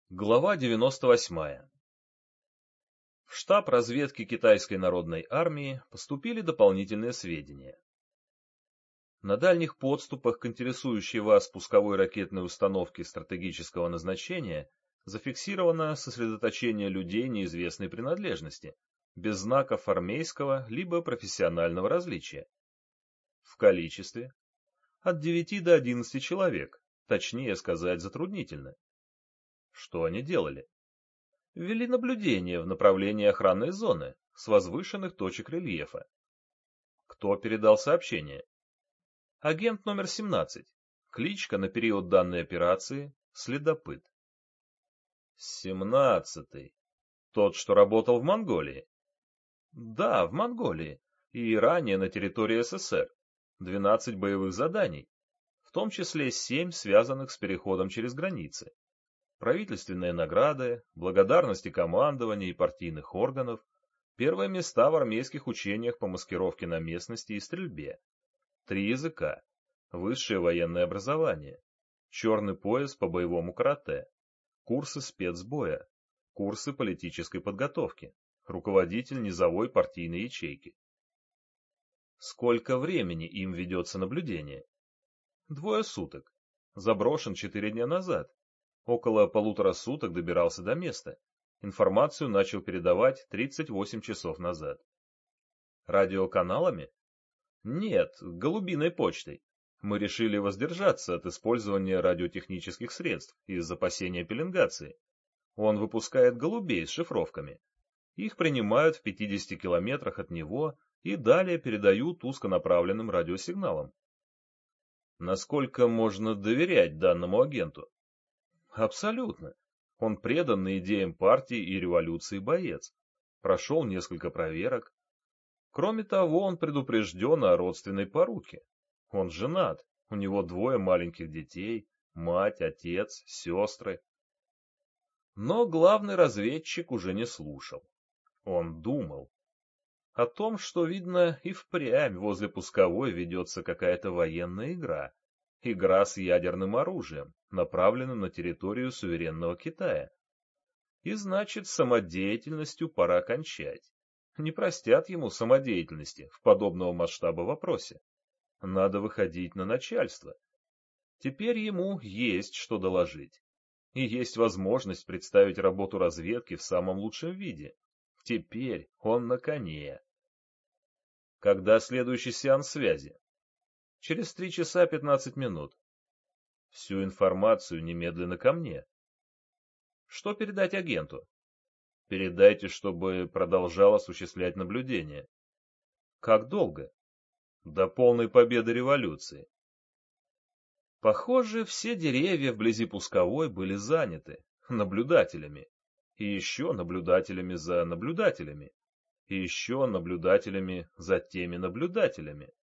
Глава 98. В штаб разведки Китайской народной армии поступили дополнительные сведения. На дальних подступах к интересующей вас пусковой ракетной установке стратегического назначения зафиксировано сосредоточение людей неизвестной принадлежности, без знаков армейского либо профессионального различия. В количестве от 9 до 11 человек, точнее сказать затруднительно. Что они делали? Ввели наблюдение в направлении охранной зоны с возвышенных точек рельефа. Кто передал сообщение? Агент номер 17. Кличка на период данной операции — Следопыт. 17-й. Тот, что работал в Монголии? Да, в Монголии. И ранее на территории СССР. 12 боевых заданий, в том числе 7 связанных с переходом через границы. Правительственные награды, благодарности командования и партийных органов, первые места в армейских учениях по маскировке на местности и стрельбе, 3 языка, высшее военное образование, черный пояс по боевому карате, курсы спецбоя, курсы политической подготовки, руководитель низовой партийной ячейки. Сколько времени им ведется наблюдение? 2 суток. Заброшен 4 дня назад. Около 1,5 суток добирался до места. Информацию начал передавать 38 часов назад. Радиоканалами? Нет, голубиной почтой. Мы решили воздержаться от использования радиотехнических средств из опасения пеленгации. Он выпускает голубей с шифровками. Их принимают в 50 километрах от него и далее передают узконаправленным радиосигналам. Насколько можно доверять данному агенту? Абсолютно. Он преданный идеям партии и революции боец. Прошел несколько проверок. Кроме того, он предупрежден о родственной поруке. Он женат, у него 2 маленьких детей, мать, отец, сестры. Но главный разведчик уже не слушал. Он думал о том, что, видно, и впрямь возле пусковой ведется какая-то военная игра. Игра с ядерным оружием, направленным на территорию суверенного Китая. И значит, самодеятельностью пора кончать. Не простят ему самодеятельности в подобного масштаба вопросе. Надо выходить на начальство. Теперь ему есть что доложить. И есть возможность представить работу разведки в самом лучшем виде. Теперь он на коне. Когда следующий сеанс связи? Через 3 часа 15 минут. Всю информацию немедленно ко мне. Что передать агенту? Передайте, чтобы продолжал осуществлять наблюдение. Как долго? До полной победы революции. Похоже, все деревья вблизи пусковой были заняты наблюдателями. И еще наблюдателями за наблюдателями. И еще наблюдателями за теми наблюдателями.